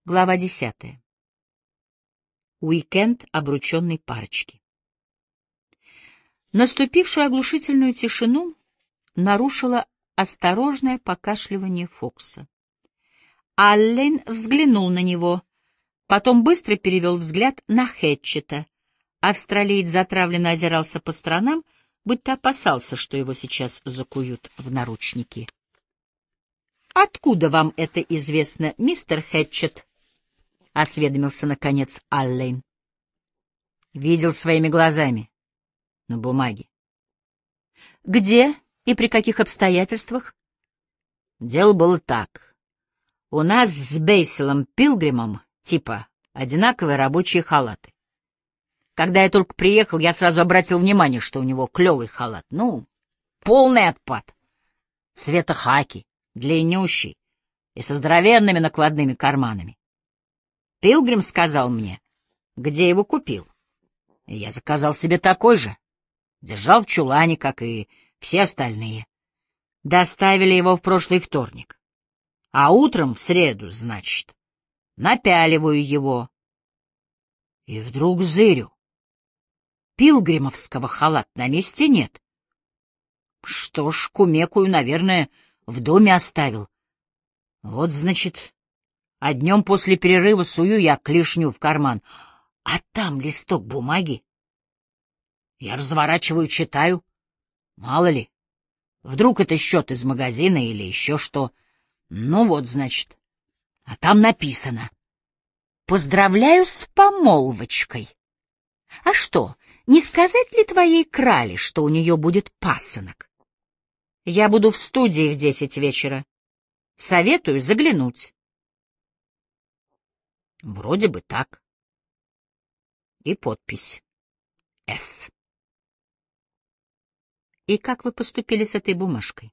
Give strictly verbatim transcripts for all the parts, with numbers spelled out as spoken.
Глава десятая. Уикенд обрученной парочки. Наступившую оглушительную тишину нарушило осторожное покашливание Фокса. Аллен взглянул на него, потом быстро перевел взгляд на Хэтчета. Австралиец затравленно озирался по сторонам, будто опасался, что его сейчас закуют в наручники. — Откуда вам это известно, мистер Хэтчет? — осведомился, наконец, Аллен. — Видел своими глазами. На бумаге. — Где и при каких обстоятельствах? — Дело было так. У нас с Бейсилом Пилгримом, типа, одинаковые рабочие халаты. Когда я только приехал, я сразу обратил внимание, что у него клевый халат. Ну, полный отпад. Цвета хаки, длиннющий и со здоровенными накладными карманами. Пилгрим сказал мне, где его купил. И я заказал себе такой же. Держал в чулане, как и все остальные. Доставили его в прошлый вторник. А утром, в среду, значит, напяливаю его. И вдруг зырю. Пилгримовского халата на месте нет. Что ж, кумекую, наверное, в доме оставил. Вот, значит... А днем после перерыва сую я клешню в карман, а там листок бумаги. Я разворачиваю, читаю. Мало ли, вдруг это счет из магазина или еще что. Ну вот, значит, а там написано. Поздравляю с помолвочкой. А что, не сказать ли твоей крале, что у нее будет пасынок? Я буду в студии в десять вечера. Советую заглянуть. Вроде бы так. И подпись. С. И как вы поступили с этой бумажкой?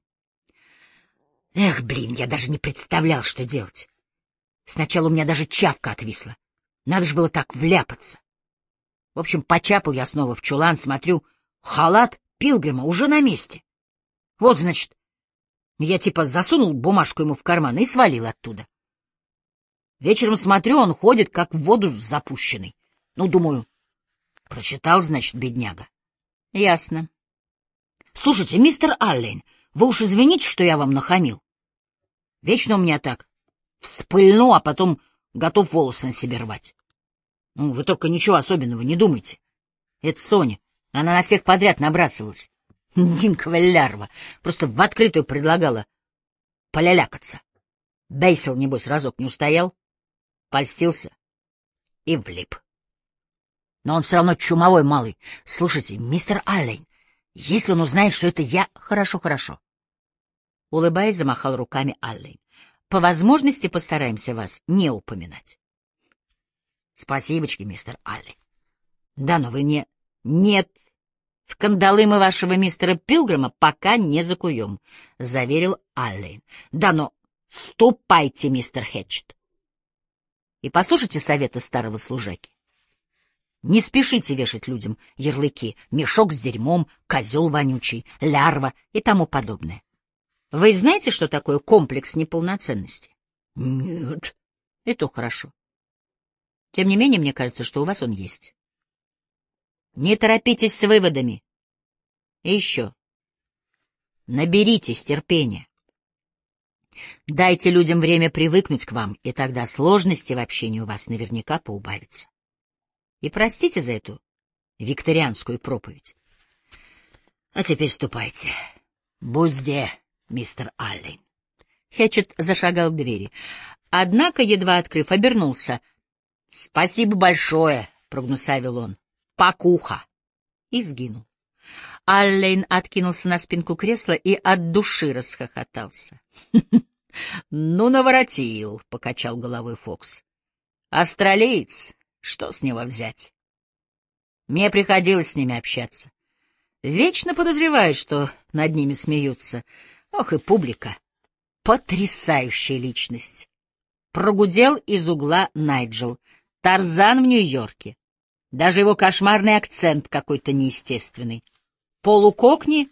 Эх, блин, я даже не представлял, что делать. Сначала у меня даже чавка отвисла. Надо же было так вляпаться. В общем, почапал я снова в чулан, смотрю, халат Пилгрима уже на месте. Вот, значит, я типа засунул бумажку ему в карман и свалил оттуда. Вечером смотрю, он ходит, как в воду запущенный. Ну, думаю, прочитал, значит, бедняга. Ясно. Слушайте, мистер Аллен, вы уж извините, что я вам нахамил. Вечно у меня так. Вспыльну, а потом готов волосы на себе рвать. Ну, вы только ничего особенного не думайте. Это Соня. Она на всех подряд набрасывалась. Динковая лярва. Просто в открытую предлагала полялякаться. Бейсил, небось, разок не устоял. Польстился и влип. Но он все равно чумовой малый. Слушайте, мистер Аллен, если он узнает, что это я... Хорошо, хорошо. Улыбаясь, замахал руками Аллен. По возможности постараемся вас не упоминать. Спасибочки, мистер Аллен. Да, но вы не... Нет, в кандалы мы вашего мистера Пилгрима пока не закуем, — заверил Аллен. Да, но ступайте, мистер Хэтчет. И послушайте совета старого служаки. Не спешите вешать людям ярлыки «мешок с дерьмом», «козел вонючий», «лярва» и тому подобное. Вы знаете, что такое комплекс неполноценности? Нет. И то хорошо. Тем не менее, мне кажется, что у вас он есть. Не торопитесь с выводами. И еще. Наберитесь терпения. Дайте людям время привыкнуть к вам, и тогда сложности в общении у вас наверняка поубавятся. И простите за эту викторианскую проповедь. А теперь ступайте. Бузде, мистер Аллен. Хэтчет зашагал к двери. Однако, едва открыв, обернулся. — Спасибо большое, — прогнусавил он. — Покуха. И сгинул. Аллен откинулся на спинку кресла и от души расхохотался. — Ну, наворотил, — покачал головой Фокс. — Австралиец, что с него взять? Мне приходилось с ними общаться. Вечно подозреваю, что над ними смеются. Ох и публика. Потрясающая личность. Прогудел из угла Найджел. Тарзан в Нью-Йорке. Даже его кошмарный акцент какой-то неестественный. Полукокни,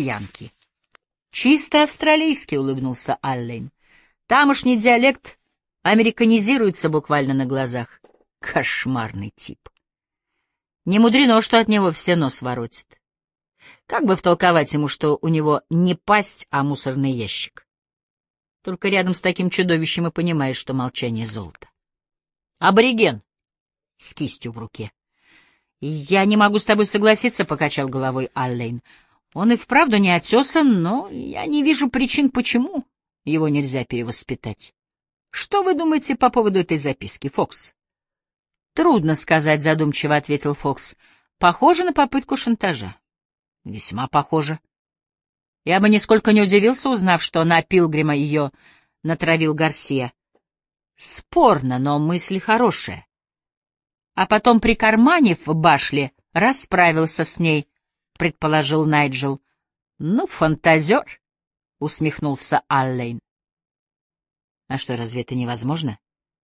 полуянки. Чисто австралийский, — улыбнулся Аллен. Тамошний диалект Американизируется буквально на глазах. Кошмарный тип. Не мудрено, что от него все нос воротит. Как бы втолковать ему, что у него не пасть, а мусорный ящик? Только рядом с таким чудовищем и понимаешь, что молчание — золото. Абориген с кистью в руке. «Я не могу с тобой согласиться», — покачал головой Аллен. «Он и вправду не отесан, но я не вижу причин, почему его нельзя перевоспитать. Что вы думаете по поводу этой записки, Фокс?» «Трудно сказать», — задумчиво ответил Фокс. «Похоже на попытку шантажа». «Весьма похоже. Я бы нисколько не удивился, узнав, что на Пилгрима ее натравил Гарсия. Спорно, но мысль хорошая. А потом, прикарманив Башли, расправился с ней», — предположил Найджел. «Ну, фантазер», — усмехнулся Аллен. «А что, разве это невозможно?»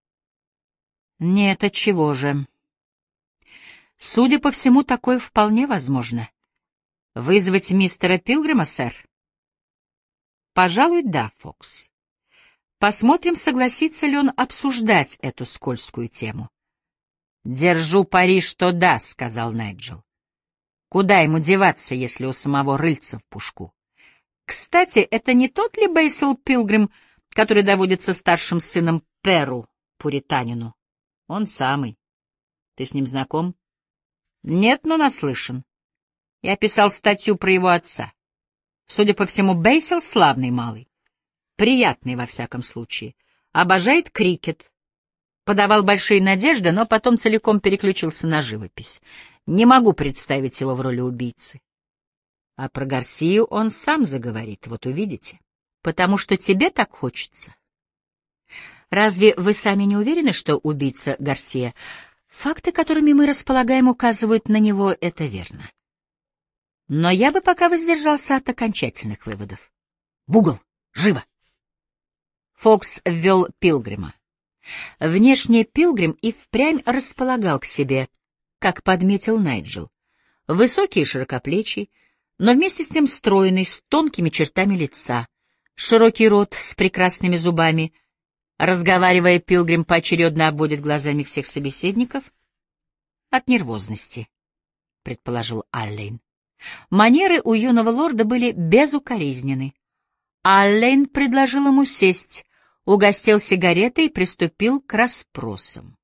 «Нет, отчего же?» «Судя по всему, такое вполне возможно. Вызвать мистера Пилгрима, сэр?» «Пожалуй, да, Фокс. Посмотрим, согласится ли он обсуждать эту скользкую тему». «Держу пари, что да», — сказал Найджел. «Куда ему деваться, если у самого рыльца в пушку? Кстати, это не тот ли Бейсил Пилгрим, который доводится старшим сыном Перу, пуританину?» «Он самый. Ты с ним знаком?» «Нет, но наслышан. Я писал статью про его отца. Судя по всему, Бейсил славный малый. Приятный, во всяком случае. Обожает крикет. Подавал большие надежды, но потом целиком переключился на живопись. Не могу представить его в роли убийцы. А про Гарсию он сам заговорит, вот увидите. Потому что тебе так хочется. Разве вы сами не уверены, что убийца Гарсия? Факты, которыми мы располагаем, указывают на него, это верно. Но я бы пока воздержался от окончательных выводов. В угол! Живо! Фокс ввел Пилгрима. Внешне Пилгрим и впрямь располагал к себе, как подметил Найджел. Высокий и широкоплечий, но вместе с тем стройный, с тонкими чертами лица, широкий рот с прекрасными зубами. Разговаривая, Пилгрим поочередно обводит глазами всех собеседников. От нервозности, предположил Аллен. Манеры у юного лорда были безукоризненны. Аллен предложил ему сесть, угостил сигаретой и приступил к расспросам.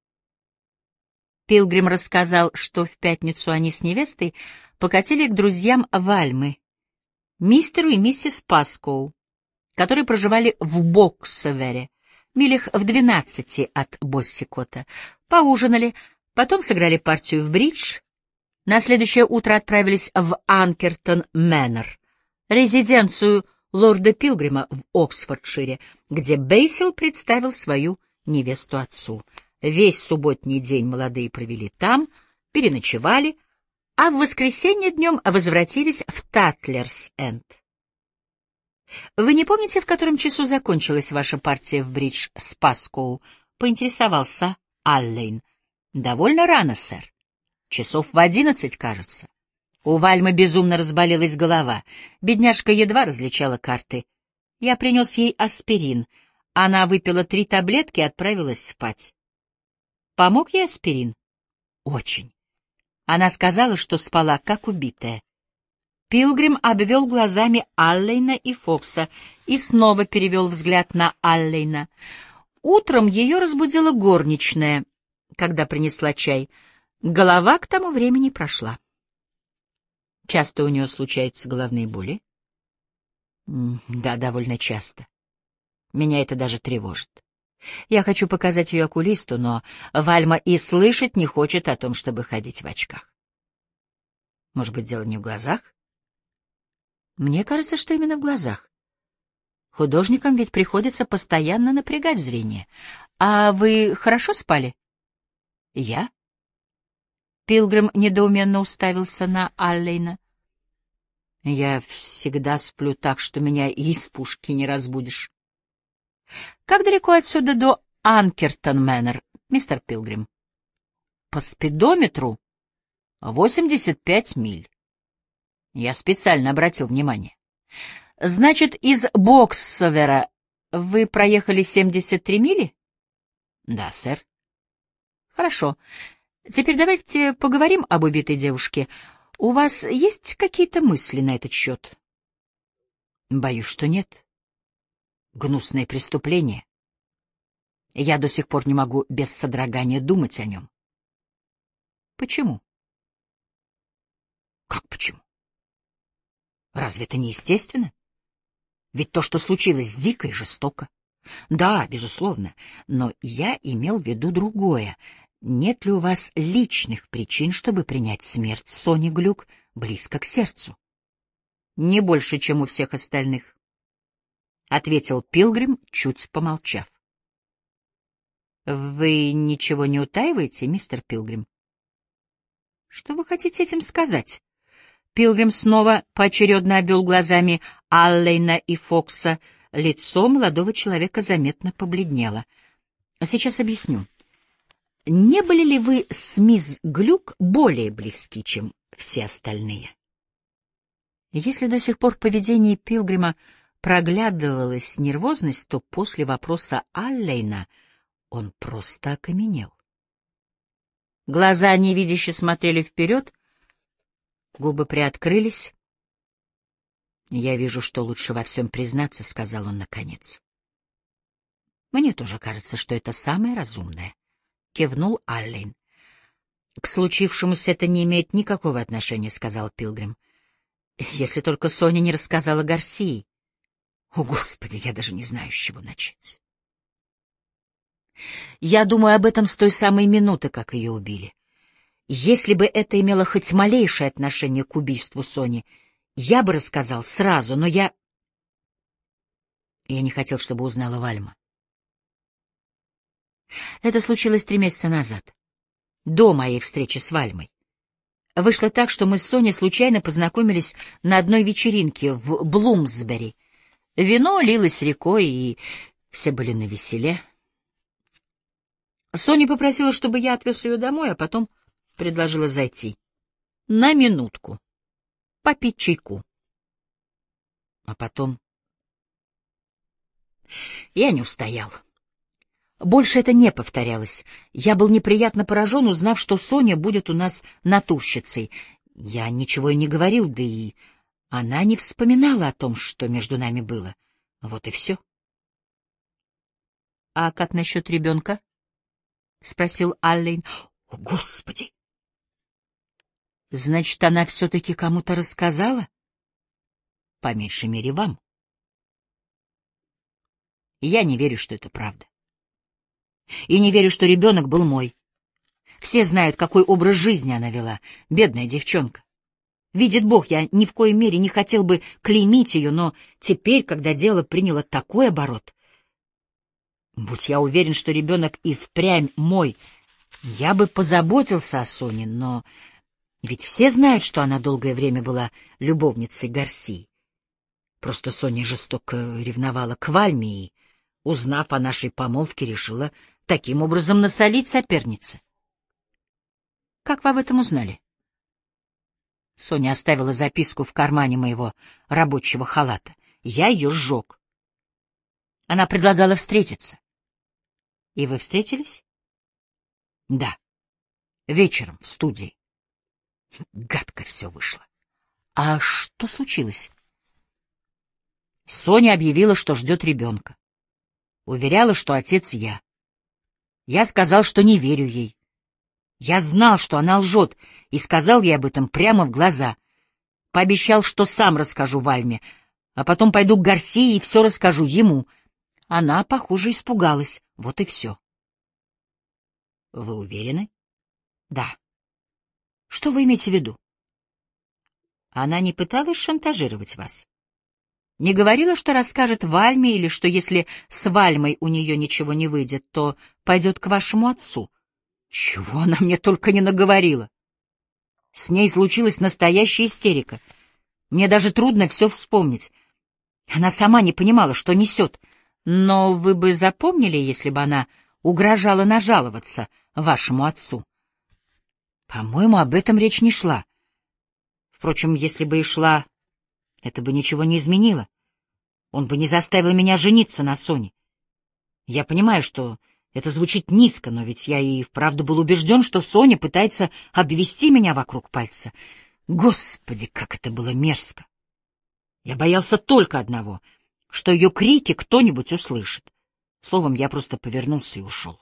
Пилгрим рассказал, что в пятницу они с невестой покатили к друзьям Вальмы, мистеру и миссис Паскоу, которые проживали в Боксавере, милях в двенадцати от Боссикота. Поужинали, потом сыграли партию в бридж. На следующее утро отправились в Анкертон Мэннер, резиденцию лорда Пилгрима в Оксфордшире, где Бейсил представил свою невесту отцу. Весь субботний день молодые провели там, переночевали, а в воскресенье днем возвратились в Татлерс-Энд. «Вы не помните, в котором часу закончилась ваша партия в бридж с Паскоу?» — поинтересовался Аллен. «Довольно рано, сэр. Часов в одиннадцать, кажется. У Вальмы безумно разболелась голова. Бедняжка едва различала карты. Я принес ей аспирин. Она выпила три таблетки и отправилась спать. Помог ей аспирин? Очень. Она сказала, что спала, как убитая. Пилгрим обвел глазами Аллена и Фокса и снова перевел взгляд на Аллена. Утром ее разбудила горничная, когда принесла чай. Голова к тому времени прошла. Часто у нее случаются головные боли? Да, довольно часто. Меня это даже тревожит. Я хочу показать ее окулисту, но Вальма и слышать не хочет о том, чтобы ходить в очках. Может быть, дело не в глазах? Мне кажется, что именно в глазах. Художникам ведь приходится постоянно напрягать зрение. А вы хорошо спали? Я? Пилгрим недоуменно уставился на Аллена. Я всегда сплю так, что меня и из пушки не разбудишь. Как далеко отсюда до Анкертон-Мэннер, мистер Пилгрим? По спидометру восемьдесят пять миль. Я специально обратил внимание. Значит, из Боксавера вы проехали семьдесят три мили? Да, сэр. Хорошо. Теперь давайте поговорим об убитой девушке. У вас есть какие-то мысли на этот счет? Боюсь, что нет. Гнусное преступление. Я до сих пор не могу без содрогания думать о нем. Почему? Как почему? Разве это не естественно? Ведь то, что случилось, дико и жестоко. Да, безусловно, но я имел в виду другое. Нет ли у вас личных причин, чтобы принять смерть Сони Глюк близко к сердцу? Не больше, чем у всех остальных, — ответил Пилгрим, чуть помолчав. Вы ничего не утаиваете, мистер Пилгрим? Что вы хотите этим сказать? Пилгрим снова поочередно обвел глазами Аллейна и Фокса. Лицо молодого человека заметно побледнело. Сейчас объясню. Не были ли вы с мисс Глюк более близки, чем все остальные? Если до сих пор в поведении Пилгрима проглядывалась нервозность, то после вопроса Аллейна он просто окаменел. Глаза невидяще смотрели вперед, губы приоткрылись. «Я вижу, что лучше во всем признаться», — сказал он наконец. «Мне тоже кажется, что это самое разумное», — кивнул Аллен. «К случившемуся это не имеет никакого отношения», — сказал Пилгрим. «Если только Соня не рассказала Гарсии. О, Господи, я даже не знаю, с чего начать. Я думаю об этом с той самой минуты, как ее убили. Если бы это имело хоть малейшее отношение к убийству Сони, я бы рассказал сразу, но я... Я не хотел, чтобы узнала Вальма. Это случилось три месяца назад, до моей встречи с Вальмой. Вышло так, что мы с Соней случайно познакомились на одной вечеринке в Блумсбери. Вино лилось рекой, и все были навеселе. Соня попросила, чтобы я отвез ее домой, а потом предложила зайти. На минутку. Попить чайку. А потом... Я не устоял. Больше это не повторялось. Я был неприятно поражен, узнав, что Соня будет у нас натурщицей. Я ничего и не говорил, да и она не вспоминала о том, что между нами было. Вот и все. — А как насчет ребенка? — спросил Аллен. — О, Господи! — Значит, она все-таки кому-то рассказала? — По меньшей мере, вам. Я не верю, что это правда. И не верю, что ребенок был мой. Все знают, какой образ жизни она вела, бедная девчонка. Видит Бог, я ни в коей мере не хотел бы клеймить ее, но теперь, когда дело приняло такой оборот, будь я уверен, что ребенок и впрямь мой, я бы позаботился о Соне, но ведь все знают, что она долгое время была любовницей Гарсии. Просто Соня жестоко ревновала к Вальме и, узнав о нашей помолвке, решила таким образом насолить сопернице. Как вы об этом узнали? Соня оставила записку в кармане моего рабочего халата. Я ее сжег. Она предлагала встретиться. И вы встретились? Да. Вечером в студии. Гадко все вышло. А что случилось? Соня объявила, что ждет ребенка. Уверяла, что отец я. Я сказал, что не верю ей. Я знал, что она лжет, и сказал ей об этом прямо в глаза. Пообещал, что сам расскажу Вальме, а потом пойду к Гарсии и все расскажу ему. Она, похоже, испугалась. Вот и все. Вы уверены? Да. Что вы имеете в виду? Она не пыталась шантажировать вас? Не говорила, что расскажет Вальме, или что если с Вальмой у нее ничего не выйдет, то пойдет к вашему отцу? Чего она мне только не наговорила. С ней случилась настоящая истерика. Мне даже трудно все вспомнить. Она сама не понимала, что несет. Но вы бы запомнили, если бы она угрожала нажаловаться вашему отцу? По-моему, об этом речь не шла. Впрочем, если бы и шла, это бы ничего не изменило. Он бы не заставил меня жениться на Соне. Я понимаю, что Это звучит низко, но ведь я и вправду был убежден, что Соня пытается обвести меня вокруг пальца. Господи, как это было мерзко! Я боялся только одного, что ее крики кто-нибудь услышит. Словом, я просто повернулся и ушел.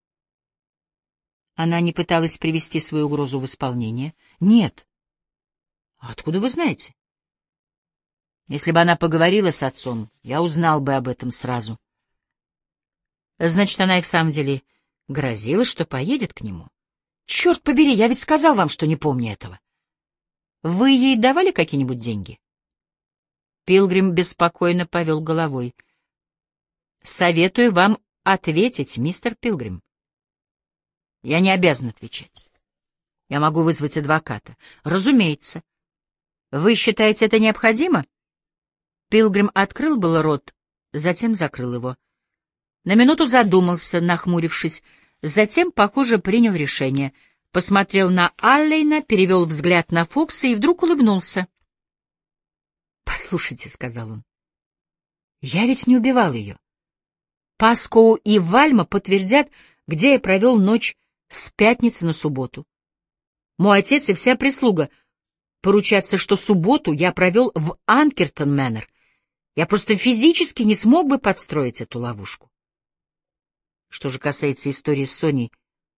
Она не пыталась привести свою угрозу в исполнение? Нет. А откуда вы знаете? Если бы она поговорила с отцом, я узнал бы об этом сразу. Значит, она и в самом деле грозила, что поедет к нему. Черт побери, я ведь сказал вам, что не помню этого. Вы ей давали какие-нибудь деньги? Пилгрим беспокойно повел головой. Советую вам ответить, мистер Пилгрим. Я не обязан отвечать. Я могу вызвать адвоката. Разумеется. Вы считаете это необходимо? Пилгрим открыл было рот, затем закрыл его. На минуту задумался, нахмурившись, затем, похоже, принял решение. Посмотрел на Аллейна, перевел взгляд на Фокса и вдруг улыбнулся. «Послушайте», — сказал он, — «я ведь не убивал ее. Паскоу и Вальма подтвердят, где я провел ночь с пятницы на субботу. Мой отец и вся прислуга поручатся, что субботу я провел в Анкертон-Мэннер. Я просто физически не смог бы подстроить эту ловушку. Что же касается истории с Соней,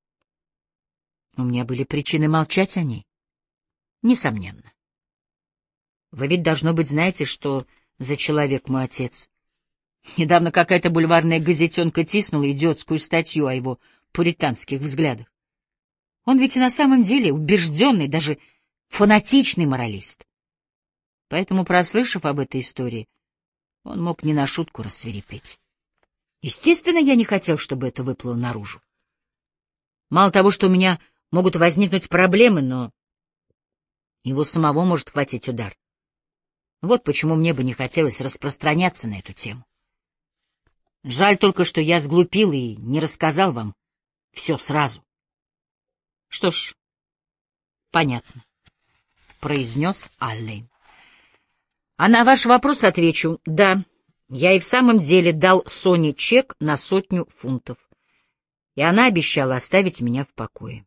у меня были причины молчать о ней. Несомненно. Вы ведь, должно быть, знаете, что за человек мой отец. Недавно какая-то бульварная газетенка тиснула идиотскую статью о его пуританских взглядах. Он ведь и на самом деле убежденный, даже фанатичный моралист. Поэтому, прослышав об этой истории, он мог не на шутку рассвирепеть. Естественно, я не хотел, чтобы это выплыло наружу. Мало того, что у меня могут возникнуть проблемы, но его самого может хватить удар. Вот почему мне бы не хотелось распространяться на эту тему. Жаль только, что я сглупил и не рассказал вам все сразу. — Что ж, понятно, — произнес Аллейн. — А на ваш вопрос отвечу: да, я и в самом деле дал Соне чек на сотню фунтов, и она обещала оставить меня в покое.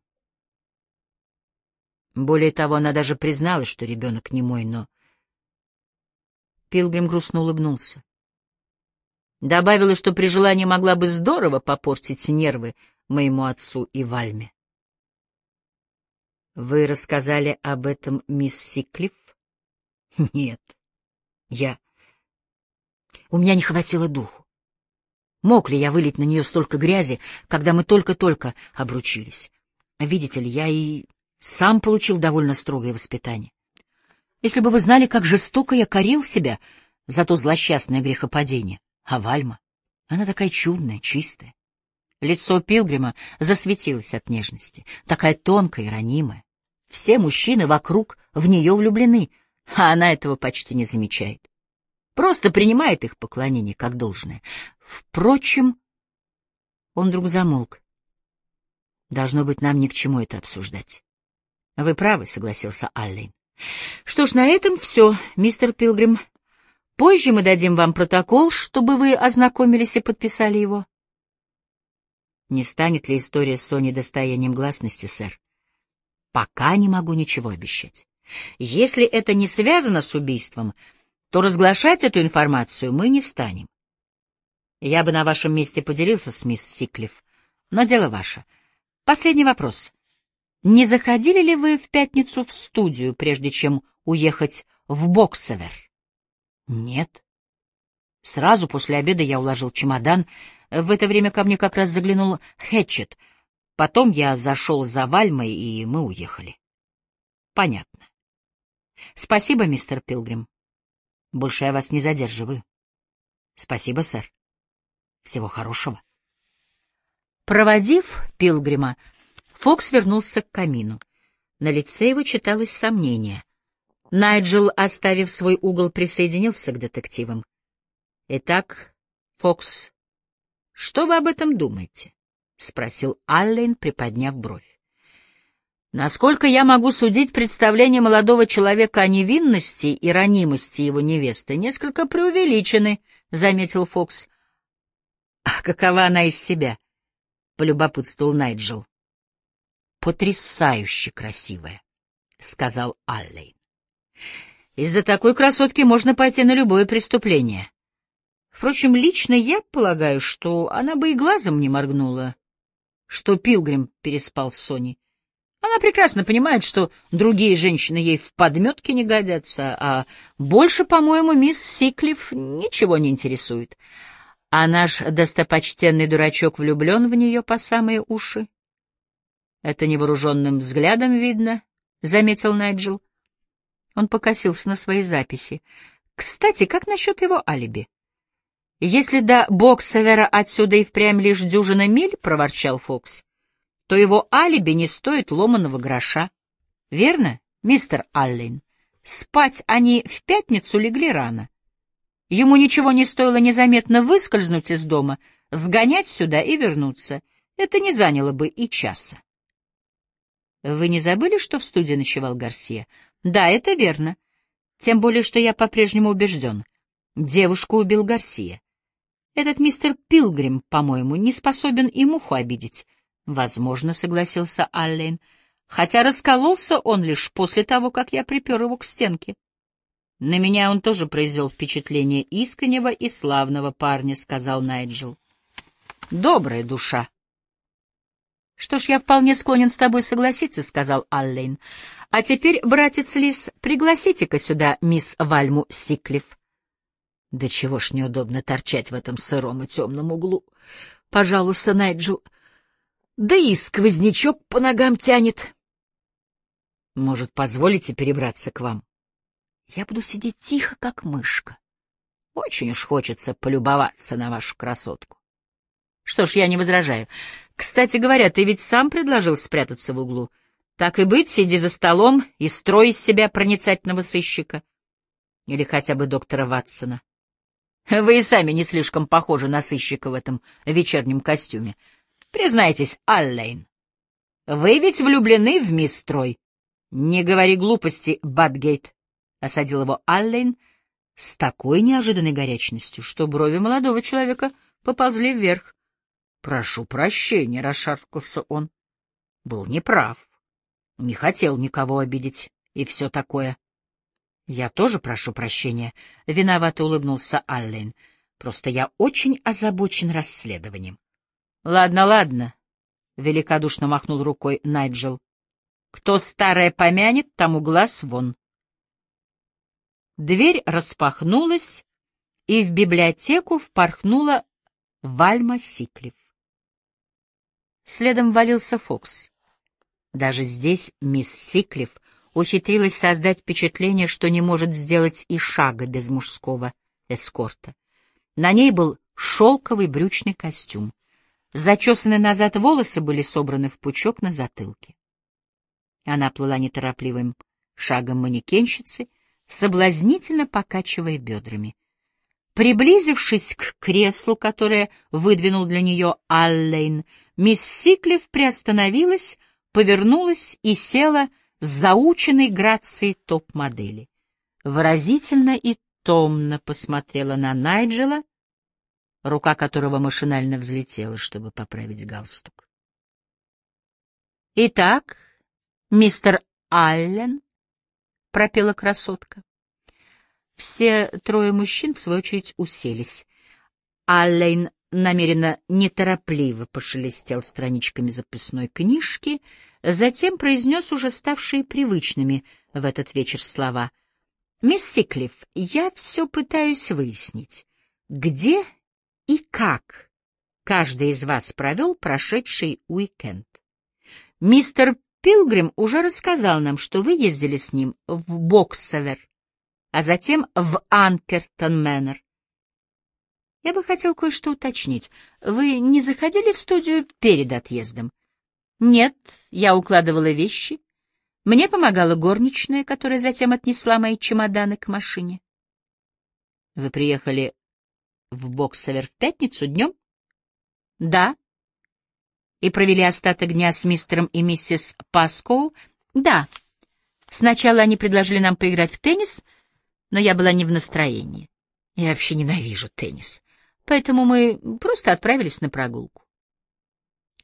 Более того, она даже призналась, что ребенок не мой, но... Пилгрим грустно улыбнулся. Добавила, что при желании могла бы здорово попортить нервы моему отцу и Вальме. — Вы рассказали об этом мисс Сиклифф? — Нет. Я... У меня не хватило духу. Мог ли я вылить на нее столько грязи, когда мы только-только обручились? Видите ли, я и сам получил довольно строгое воспитание. Если бы вы знали, как жестоко я корил себя за то злосчастное грехопадение. А Вальма, она такая чудная, чистая. Лицо Пилгрима засветилось от нежности, такая тонкая и ранимая. Все мужчины вокруг в нее влюблены, а она этого почти не замечает. Просто принимает их поклонение как должное. Впрочем, он вдруг замолк. Должно быть, нам ни к чему это обсуждать. — Вы правы, — согласился Аллейн. — Что ж, на этом все, мистер Пилгрим. Позже мы дадим вам протокол, чтобы вы ознакомились и подписали его. Не станет ли история с Соней достоянием гласности, сэр? Пока не могу ничего обещать. Если это не связано с убийством, то разглашать эту информацию мы не станем. Я бы на вашем месте поделился с мисс Сиклифф, но дело ваше. Последний вопрос. Не заходили ли вы в пятницу в студию, прежде чем уехать в Боксевер? Нет. Сразу после обеда я уложил чемодан. В это время ко мне как раз заглянул Хэтчет. Потом я зашел за Вальмой, и мы уехали. Понятно. Спасибо, мистер Пилгрим. Больше я вас не задерживаю. Спасибо, сэр. Всего хорошего. Проводив Пилгрима, Фокс вернулся к камину. На лице его читалось сомнение. Найджел, оставив свой угол, присоединился к детективам. — Итак, Фокс, что вы об этом думаете? — спросил Аллейн, приподняв бровь. — Насколько я могу судить, представления молодого человека о невинности и ранимости его невесты несколько преувеличены, — заметил Фокс. — А какова она из себя? — полюбопытствовал Найджел. «Потрясающе красивая», — сказал Аллен. «Из-за такой красотки можно пойти на любое преступление. Впрочем, лично я полагаю, что она бы и глазом не моргнула, что Пилгрим переспал с Соней. Она прекрасно понимает, что другие женщины ей в подметке не годятся, а больше, по-моему, мисс Сиклиф ничего не интересует. А наш достопочтенный дурачок влюблен в нее по самые уши. Это невооруженным взглядом видно, — заметил Найджел. Он покосился на свои записи. Кстати, как насчет его алиби? Если до Боксавера отсюда и впрямь лишь дюжина миль, — проворчал Фокс, — то его алиби не стоит ломаного гроша. Верно, мистер Аллен? Спать они в пятницу легли рано. Ему ничего не стоило незаметно выскользнуть из дома, сгонять сюда и вернуться. Это не заняло бы и часа. Вы не забыли, что в студии ночевал Гарсия? Да, это верно. Тем более, что я по-прежнему убежден. Девушку убил Гарсия. Этот мистер Пилгрим, по-моему, не способен и муху обидеть. Возможно, согласился Аллен, хотя раскололся он лишь после того, как я припер его к стенке. На меня он тоже произвел впечатление искреннего и славного парня, — сказал Найджел. Добрая душа. Что ж, я вполне склонен с тобой согласиться, — сказал Аллен. А теперь, братец Лис, пригласите-ка сюда мисс Вальму Сиклиф. Да чего ж неудобно торчать в этом сыром и темном углу. Пожалуйста, Найджел. Да и сквознячок по ногам тянет. Может, позволите перебраться к вам? Я буду сидеть тихо, как мышка. Очень уж хочется полюбоваться на вашу красотку. Что ж, я не возражаю. Кстати говоря, ты ведь сам предложил спрятаться в углу. Так и быть, сиди за столом и строй из себя проницательного сыщика. Или хотя бы доктора Ватсона. Вы и сами не слишком похожи на сыщика в этом вечернем костюме. Признайтесь, Аллен, вы ведь влюблены в мисс Трой? Не говори глупости, Бадгейт. — осадил его Аллен с такой неожиданной горячностью, что брови молодого человека поползли вверх. — Прошу прощения, — расшаркался он. — Был неправ. Не хотел никого обидеть. И все такое. — Я тоже прошу прощения, — виновато улыбнулся Аллен. — Просто я очень озабочен расследованием. — Ладно, ладно, — великодушно махнул рукой Найджел. — Кто старое помянет, тому глаз вон. Дверь распахнулась, и в библиотеку впорхнула Вальма Сиклиф. Следом валился Фокс. Даже здесь мисс Сиклиф ухитрилась создать впечатление, что не может сделать и шага без мужского эскорта. На ней был шелковый брючный костюм. Зачесанные назад волосы были собраны в пучок на затылке. Она плыла неторопливым шагом манекенщицы, соблазнительно покачивая бедрами. Приблизившись к креслу, которое выдвинул для нее Аллен, мисс Сиклиф приостановилась, повернулась и села с заученной грацией топ-модели. Выразительно и томно посмотрела на Найджела, рука которого машинально взлетела, чтобы поправить галстук. «Итак, мистер Аллен», — пропела красотка. Все трое мужчин, в свою очередь, уселись. Аллен намеренно неторопливо пошелестел страничками записной книжки, затем произнес уже ставшие привычными в этот вечер слова. «Мисс Сиклиф, я все пытаюсь выяснить, где и как каждый из вас провел прошедший уикенд. Мистер Пилгрим уже рассказал нам, что вы ездили с ним в Боксавер, а затем в Анкертон-Мэннер. Я бы хотел кое-что уточнить. Вы не заходили в студию перед отъездом? Нет, я укладывала вещи. Мне помогала горничная, которая затем отнесла мои чемоданы к машине. Вы приехали в Боксавер в пятницу днем? Да. И провели остаток дня с мистером и миссис Паскоу? Да. Сначала они предложили нам поиграть в теннис, но я была не в настроении. Я вообще ненавижу теннис. Поэтому мы просто отправились на прогулку.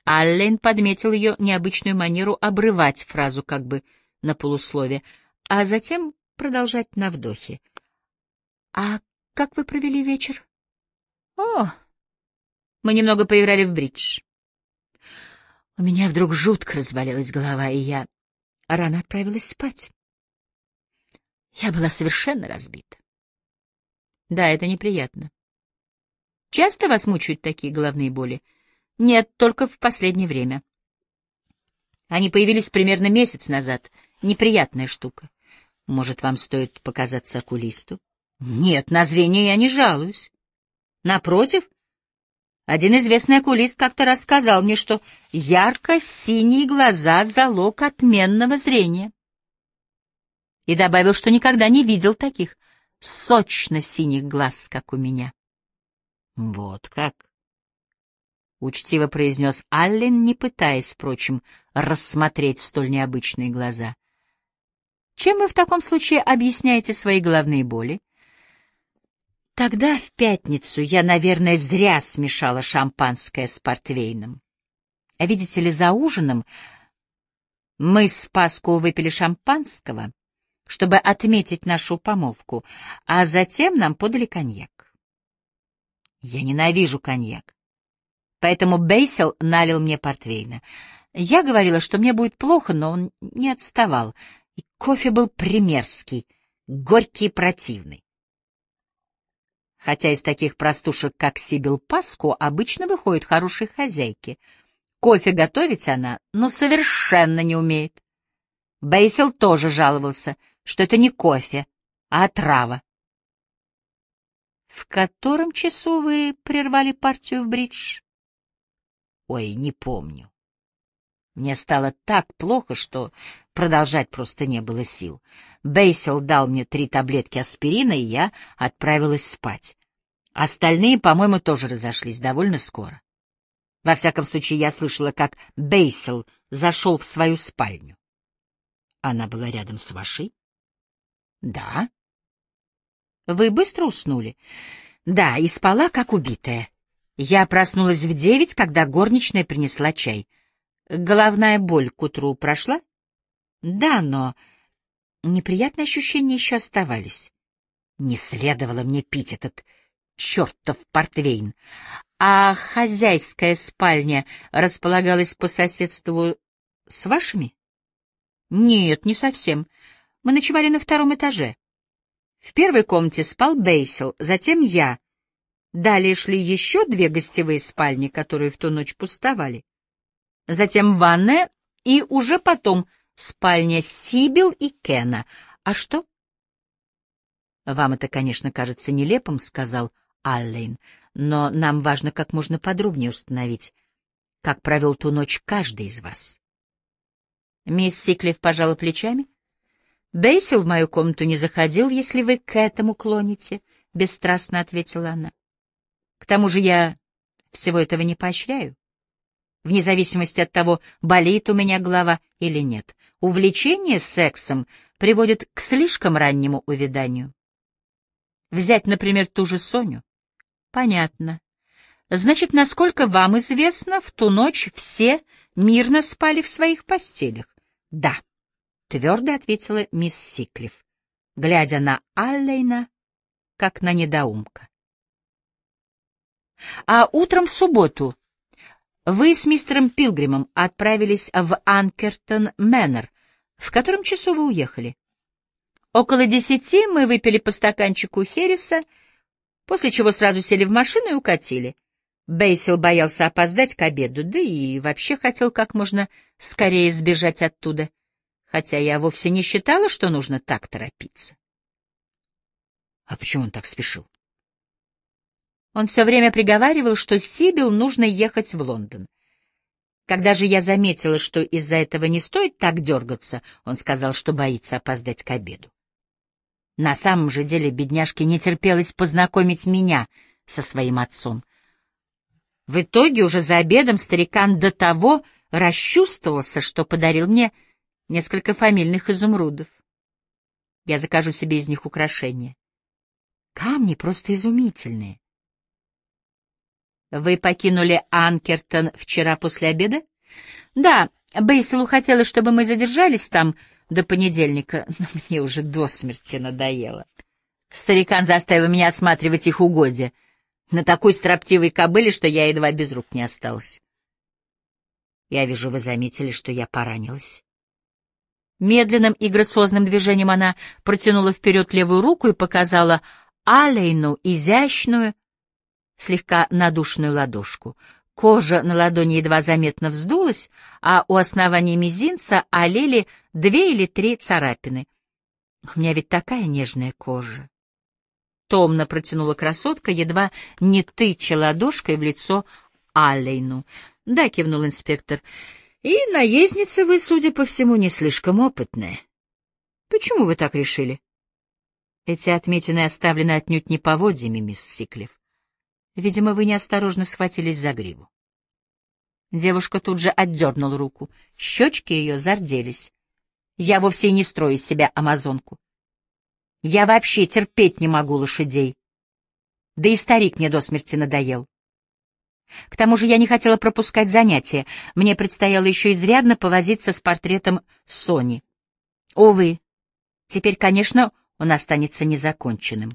Аллен подметил ее необычную манеру обрывать фразу как бы на полуслове, а затем продолжать на вдохе. — А как вы провели вечер? — О, мы немного поиграли в бридж. У меня вдруг жутко разболелась голова, и я рано отправилась спать. Я была совершенно разбита. Да, это неприятно. Часто вас мучают такие головные боли? Нет, только в последнее время. Они появились примерно месяц назад. Неприятная штука. Может, вам стоит показаться окулисту? Нет, на зрение я не жалуюсь. Напротив, один известный окулист как-то рассказал мне, что ярко-синие глаза — залог отменного зрения. И добавил, что никогда не видел таких сочно-синих глаз, как у меня. Вот как? — учтиво произнес Аллен, не пытаясь, впрочем, рассмотреть столь необычные глаза. — Чем вы в таком случае объясняете свои головные боли? — Тогда, в пятницу, я, наверное, зря смешала шампанское с портвейном. А видите ли, за ужином мы с Паску выпили шампанского, чтобы отметить нашу помолвку, а затем нам подали коньяк. Я ненавижу коньяк. Поэтому Бейсел налил мне портвейна. Я говорила, что мне будет плохо, но он не отставал. И кофе был примерский, горький и противный. Хотя из таких простушек, как Сибил Паско, обычно выходят хорошие хозяйки. Кофе готовить она, но совершенно не умеет. Бейсел тоже жаловался, что это не кофе, а отрава. — В котором часу вы прервали партию в бридж? Ой, не помню. Мне стало так плохо, что продолжать просто не было сил. Бейсел дал мне три таблетки аспирина, и я отправилась спать. Остальные, по-моему, тоже разошлись довольно скоро. Во всяком случае, я слышала, как Бейсел зашел в свою спальню. Она была рядом с вашей? Да. Вы быстро уснули? Да, и спала, как убитая. Я проснулась в девять, когда горничная принесла чай. Головная боль к утру прошла? Да, но неприятные ощущения еще оставались. Не следовало мне пить этот чертов портвейн. А хозяйская спальня располагалась по соседству с вашими? Нет, не совсем. Мы ночевали на втором этаже. В первой комнате спал Бейсел, затем я. Далее шли еще две гостевые спальни, которые в ту ночь пустовали. Затем ванная и уже потом спальня Сибил и Кена. А что? Вам это, конечно, кажется нелепым, — сказал Аллен, — но нам важно как можно подробнее установить, как провел ту ночь каждый из вас. Мисс Сиклиф пожала плечами. Бейсел в мою комнату не заходил, если вы к этому клоните, — бесстрастно ответила она. К тому же я всего этого не поощряю, вне зависимости от того, болит у меня голова или нет. Увлечение сексом приводит к слишком раннему увяданию. Взять, например, ту же Соню. Понятно. Значит, насколько вам известно, в ту ночь все мирно спали в своих постелях? Да, твердо ответила мисс Сиклиф, глядя на Аллейна, как на недоумка. А утром в субботу вы с мистером Пилгримом отправились в Анкертон Мэннер. В котором часу вы уехали? Около десяти мы выпили по стаканчику хереса, после чего сразу сели в машину и укатили. Бейсел боялся опоздать к обеду, да и вообще хотел как можно скорее сбежать оттуда, хотя я вовсе не считала, что нужно так торопиться. А почему он так спешил? Он все время приговаривал, что Сибил нужно ехать в Лондон. Когда же я заметила, что из-за этого не стоит так дергаться, он сказал, что боится опоздать к обеду. На самом же деле бедняжке не терпелось познакомить меня со своим отцом. В итоге уже за обедом старикан до того расчувствовался, что подарил мне несколько фамильных изумрудов. Я закажу себе из них украшения. Камни просто изумительные. Вы покинули Анкертон вчера после обеда? Да, Бейсилу хотелось, чтобы мы задержались там до понедельника, но мне уже до смерти надоело. Старикан заставил меня осматривать их угодья на такой строптивой кобыле, что я едва без рук не осталась. Я вижу, вы заметили, что я поранилась. Медленным и грациозным движением она протянула вперед левую руку и показала Аллейну изящную, слегка надушенную ладошку. Кожа на ладони едва заметно вздулась, а у основания мизинца олели две или три царапины. У меня ведь такая нежная кожа. Томно протянула красотка, едва не тыча ладошкой в лицо Аллейну. — Да, — кивнул инспектор, — и наездница вы, судя по всему, не слишком опытная. — Почему вы так решили? — Эти отметины оставлены отнюдь не поводьями, мисс Сиклиф. Видимо, вы неосторожно схватились за гриву. Девушка тут же отдернула руку. Щечки ее зарделись. Я вовсе и не строю из себя амазонку. Я вообще терпеть не могу лошадей. Да и старик мне до смерти надоел. К тому же я не хотела пропускать занятия. Мне предстояло еще изрядно повозиться с портретом Сони. Увы, теперь, конечно, он останется незаконченным.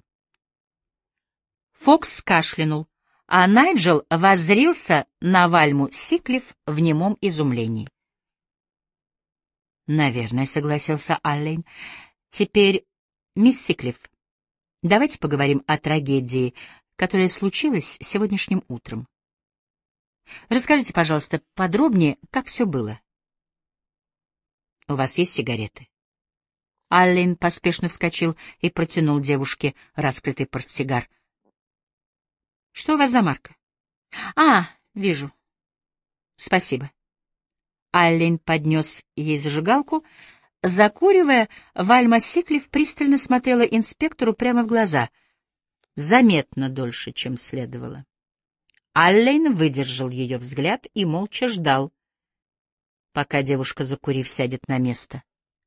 Фокс кашлянул, а Найджел воззрился на Вальму Сиклиф в немом изумлении. «Наверное», — согласился Аллен. «Теперь, мисс Сиклиф, давайте поговорим о трагедии, которая случилась сегодняшним утром. Расскажите, пожалуйста, подробнее, как все было. У вас есть сигареты?» Аллен поспешно вскочил и протянул девушке раскрытый портсигар. «Что у вас за марка?» «А, вижу. Спасибо». Аллен поднес ей зажигалку. Закуривая, Вальма Сиклиф пристально смотрела инспектору прямо в глаза. Заметно дольше, чем следовало. Аллен выдержал ее взгляд и молча ждал, пока девушка, закурив, сядет на место.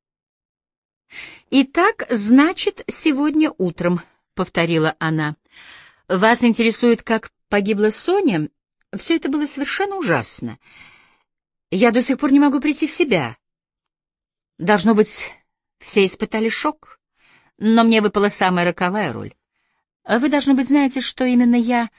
«Итак, значит, сегодня утром», — повторила она. «Вас интересует, как погибла Соня? Все это было совершенно ужасно. Я до сих пор не могу прийти в себя. Должно быть, все испытали шок, но мне выпала самая роковая роль. Вы, должно быть, знаете, что именно я...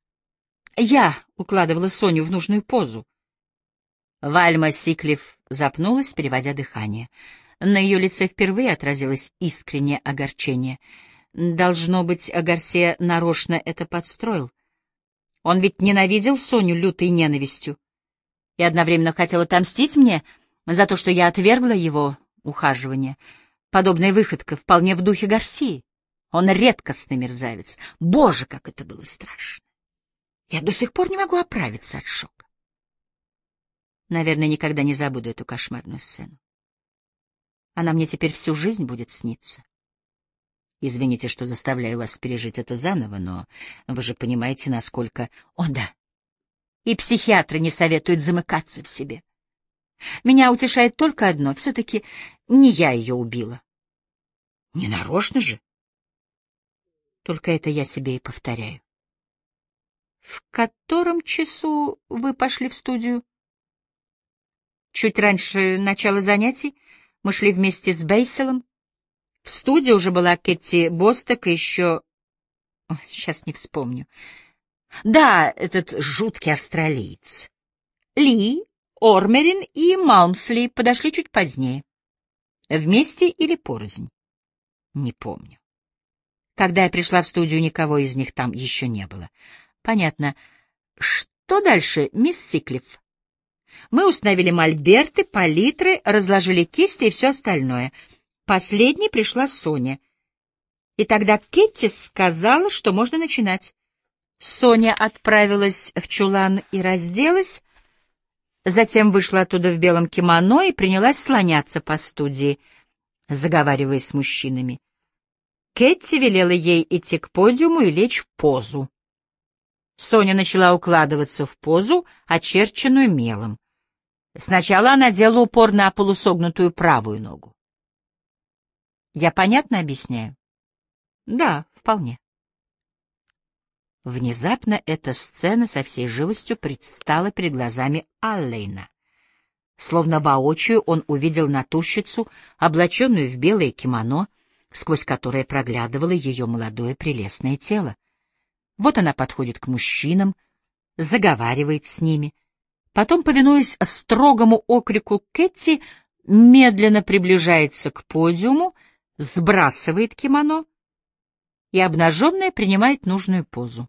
Я укладывала Соню в нужную позу». Вальма Сиклиф запнулась, переводя дыхание. На ее лице впервые отразилось искреннее огорчение. Должно быть, Гарсия нарочно это подстроил. Он ведь ненавидел Соню лютой ненавистью и одновременно хотел отомстить мне за то, что я отвергла его ухаживание. Подобная выходка вполне в духе Гарсии. Он редкостный мерзавец. Боже, как это было страшно! Я до сих пор не могу оправиться от шока. Наверное, никогда не забуду эту кошмарную сцену. Она мне теперь всю жизнь будет сниться. Извините, что заставляю вас пережить это заново, но вы же понимаете, насколько... О, да. И психиатры не советуют замыкаться в себе. Меня утешает только одно. Все-таки не я ее убила. Не нарочно же. Только это я себе и повторяю. В котором часу вы пошли в студию? Чуть раньше начала занятий. Мы шли вместе с Бейселом. В студии уже была Кэти Босток и еще... О, сейчас не вспомню. Да, этот жуткий австралиец. Ли, Ормерин и Малмсли подошли чуть позднее. Вместе или порознь? Не помню. Когда я пришла в студию, никого из них там еще не было. Понятно. Что дальше, мисс Сиклиф? Мы установили мольберты, палитры, разложили кисти и все остальное. Последней пришла Соня. И тогда Кэти сказала, что можно начинать. Соня отправилась в чулан и разделась, затем вышла оттуда в белом кимоно и принялась слоняться по студии, заговаривая с мужчинами. Кэти велела ей идти к подиуму и лечь в позу. Соня начала укладываться в позу, очерченную мелом. Сначала она делала упор на полусогнутую правую ногу. Я понятно объясняю? Да, вполне. Внезапно эта сцена со всей живостью предстала перед глазами Аллейна. Словно воочию он увидел натурщицу, облаченную в белое кимоно, сквозь которое проглядывало ее молодое прелестное тело. Вот она подходит к мужчинам, заговаривает с ними, потом, повинуясь строгому окрику Кэти, медленно приближается к подиуму, сбрасывает кимоно и, обнаженная, принимает нужную позу.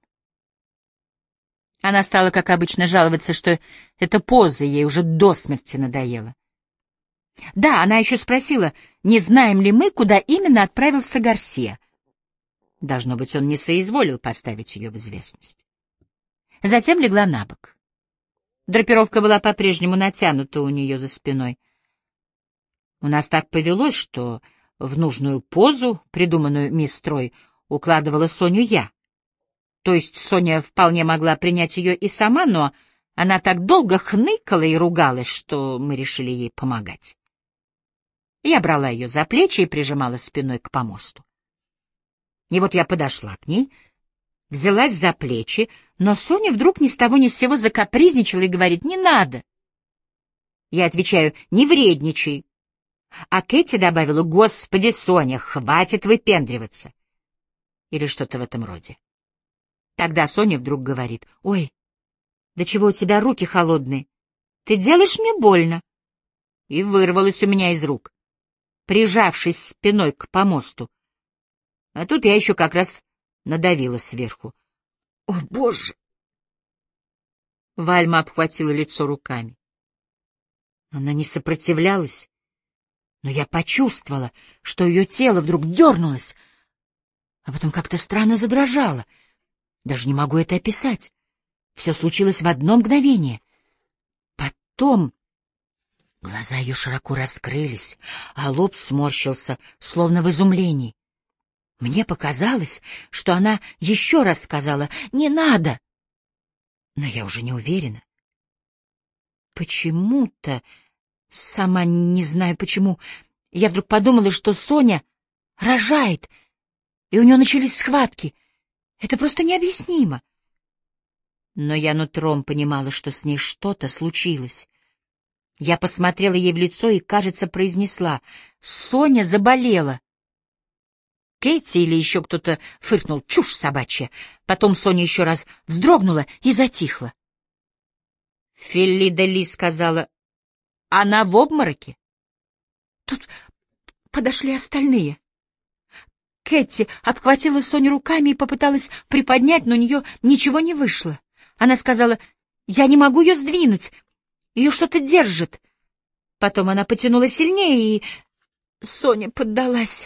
Она стала, как обычно, жаловаться, что эта поза ей уже до смерти надоела. Да, она еще спросила, не знаем ли мы, куда именно отправился Гарсия. Должно быть, он не соизволил поставить ее в известность. Затем легла на бок. Драпировка была по-прежнему натянута у нее за спиной. У нас так повелось, что в нужную позу, придуманную мисс Трой, укладывала Соню я. То есть Соня вполне могла принять ее и сама, но она так долго хныкала и ругалась, что мы решили ей помогать. Я брала ее за плечи и прижимала спиной к помосту. И вот я подошла к ней, взялась за плечи, но Соня вдруг ни с того ни с сего закапризничала и говорит: «Не надо». Я отвечаю: «Не вредничай». А Кэти добавила: «Господи, Соня, хватит выпендриваться». Или что-то в этом роде. Тогда Соня вдруг говорит: «Ой, да чего у тебя руки холодные? Ты делаешь мне больно». И вырвалась у меня из рук, прижавшись спиной к помосту. А тут я еще как раз надавила сверху. «О, Боже!» Вальма обхватила лицо руками. Она не сопротивлялась, но я почувствовала, что ее тело вдруг дернулось, а потом как-то странно задрожало. Даже не могу это описать. Все случилось в одно мгновение. Потом глаза ее широко раскрылись, а лоб сморщился, словно в изумлении. Мне показалось, что она еще раз сказала «не надо», но я уже не уверена. Почему-то, сама не знаю почему, я вдруг подумала, что Соня рожает, и у нее начались схватки. Это просто необъяснимо. Но я нутром понимала, что с ней что-то случилось. Я посмотрела ей в лицо и, кажется, произнесла: «Соня заболела». Кэти или еще кто-то фыркнул: «Чушь собачья». Потом Соня еще раз вздрогнула и затихла. Филлида Ли сказала: «Она в обмороке». Тут подошли остальные. Кэти обхватила Соню руками и попыталась приподнять, но у нее ничего не вышло. Она сказала: «Я не могу ее сдвинуть, ее что-то держит». Потом она потянула сильнее, и Соня поддалась.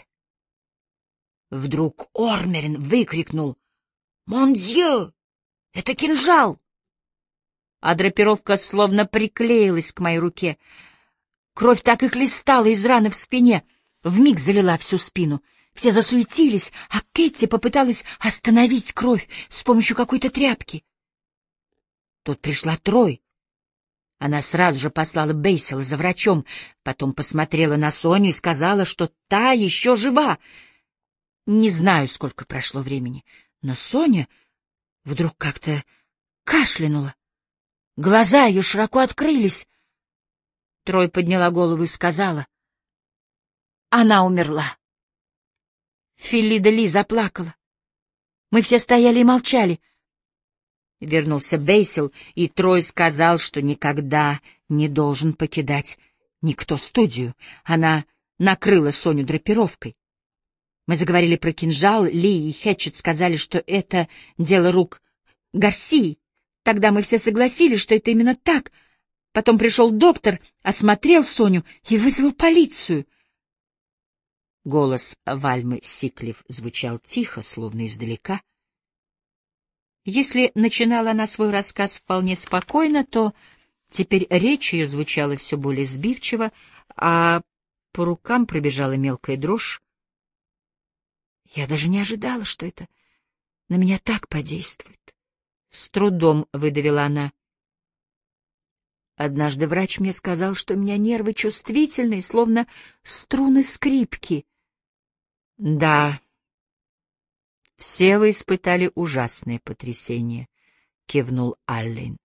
Вдруг Ормерин выкрикнул: «Мон дьё! Это кинжал!» А драпировка словно приклеилась к моей руке. Кровь так и хлестала из раны в спине, вмиг залила всю спину. Все засуетились, а Кэти попыталась остановить кровь с помощью какой-то тряпки. Тут пришла Трой. Она сразу же послала Бейсела за врачом, потом посмотрела на Соню и сказала, что та еще жива. Не знаю, сколько прошло времени, но Соня вдруг как-то кашлянула. Глаза ее широко открылись. Трой подняла голову и сказала: «Она умерла». Филлида Ли заплакала. Мы все стояли и молчали. Вернулся Бейсел, и Трой сказал, что никогда не должен покидать никто студию. Она накрыла Соню драпировкой. Мы заговорили про кинжал, Ли и Хэтчет сказали, что это дело рук Гарсии. Тогда мы все согласились, что это именно так. Потом пришел доктор, осмотрел Соню и вызвал полицию. Голос Вальмы Сиклиф звучал тихо, словно издалека. Если начинала она свой рассказ вполне спокойно, то теперь речь ее звучала все более сбивчиво, а по рукам пробежала мелкая дрожь. Я даже не ожидала, что это на меня так подействует. С трудом выдавила она. Однажды врач мне сказал, что у меня нервы чувствительные, словно струны скрипки. Да, Все вы испытали ужасное потрясение, — кивнул Аллен.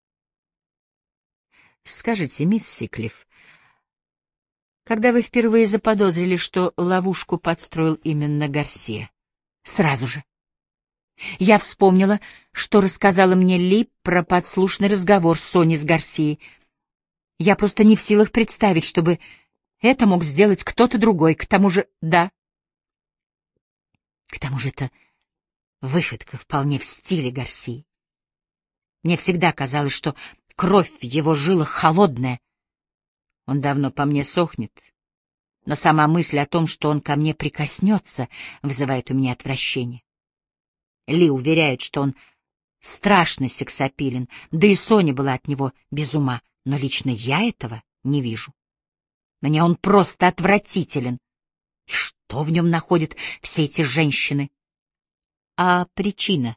Скажите, мисс Сиклиф, когда вы впервые заподозрили, что ловушку подстроил именно Гарсия? Сразу же. Я вспомнила, что рассказала мне Ли про подслушанный разговор Сони с Гарсией. Я просто не в силах представить, чтобы это мог сделать кто-то другой. К тому же, да. К тому же это выходка вполне в стиле Гарсии. Мне всегда казалось, что кровь в его жилах холодная. Он давно по мне сохнет, но сама мысль о том, что он ко мне прикоснется, вызывает у меня отвращение. Ли уверяет, что он страшно сексапилен, да и Соня была от него без ума, но лично я этого не вижу. Мне он просто отвратителен. И что в нем находят все эти женщины? А причина?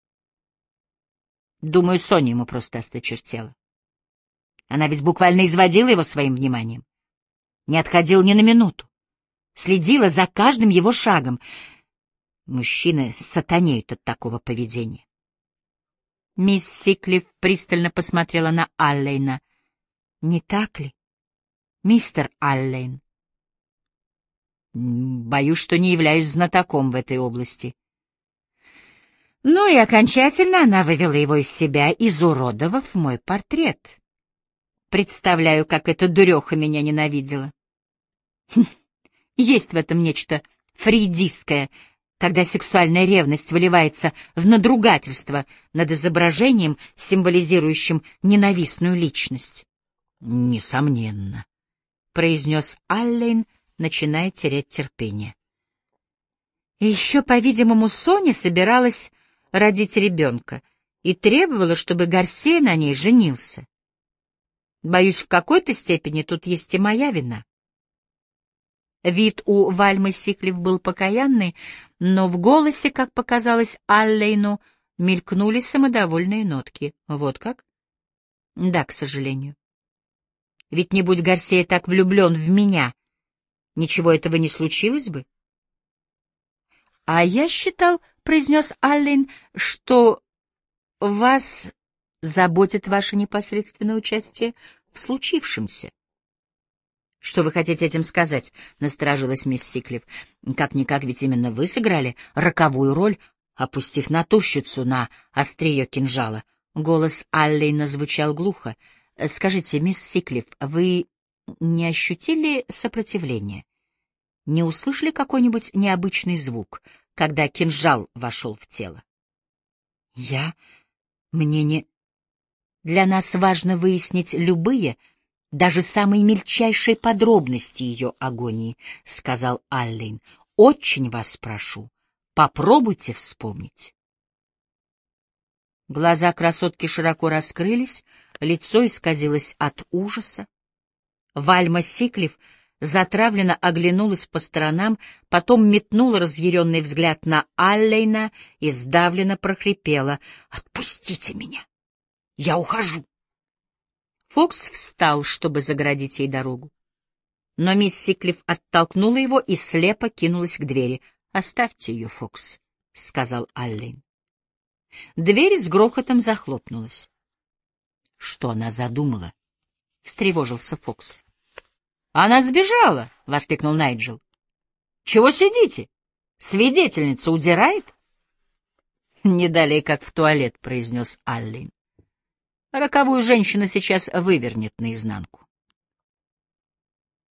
Думаю, Соня ему просто осточертела. Она ведь буквально изводила его своим вниманием. Не отходила ни на минуту. Следила за каждым его шагом. Мужчины сатанеют от такого поведения. Мисс Сиклиф пристально посмотрела на Аллейна. Не так ли, мистер Аллейн? Боюсь, что не являюсь знатоком в этой области. Ну и окончательно она вывела его из себя, изуродовав мой портрет. Представляю, как эта дуреха меня ненавидела. Хм, есть в этом нечто фрейдистское, когда сексуальная ревность выливается в надругательство над изображением, символизирующим ненавистную личность. Несомненно, — произнес Аллен, начиная терять терпение. И еще, по-видимому, Соня собиралась родить ребенка и требовала, чтобы Гарсия на ней женился. Боюсь, в какой-то степени тут есть и моя вина. Вид у Вальмы Сиклиф был покаянный, но в голосе, как показалось Аллейну, мелькнули самодовольные нотки. Вот как? Да, к сожалению. Ведь не будь Гарсия так влюблен в меня, ничего этого не случилось бы. — А я считал, — произнес Аллен, — что вас заботит ваше непосредственное участие в случившемся. — Что вы хотите этим сказать? — насторожилась мисс Сиклиф. — Как-никак, ведь именно вы сыграли роковую роль, опустив натурщицу на острие кинжала. Голос Аллена звучал глухо. — Скажите, мисс Сиклиф, вы не ощутили сопротивления? Не услышали какой-нибудь необычный звук, когда кинжал вошел в тело? — Я... Мне не... Для нас важно выяснить любые, даже самые мельчайшие подробности ее агонии, — сказал Аллен. — Очень вас прошу, попробуйте вспомнить. Глаза красотки широко раскрылись, лицо исказилось от ужаса. Вальма Сиклиф затравленно оглянулась по сторонам, потом метнула разъяренный взгляд на Аллейна и сдавленно прохрипела: «Отпустите меня! Я ухожу!» Фокс встал, чтобы загородить ей дорогу. Но мисс Сиклиф оттолкнула его и слепо кинулась к двери. «Оставьте ее, Фокс», — сказал Аллейн. Дверь с грохотом захлопнулась. «Что она задумала?» — встревожился Фокс. «Она сбежала!» — воскликнул Найджел. «Чего сидите? Свидетельница удирает?» «Не далее, как в туалет», — произнес Аллен. «Роковую женщину сейчас вывернет наизнанку».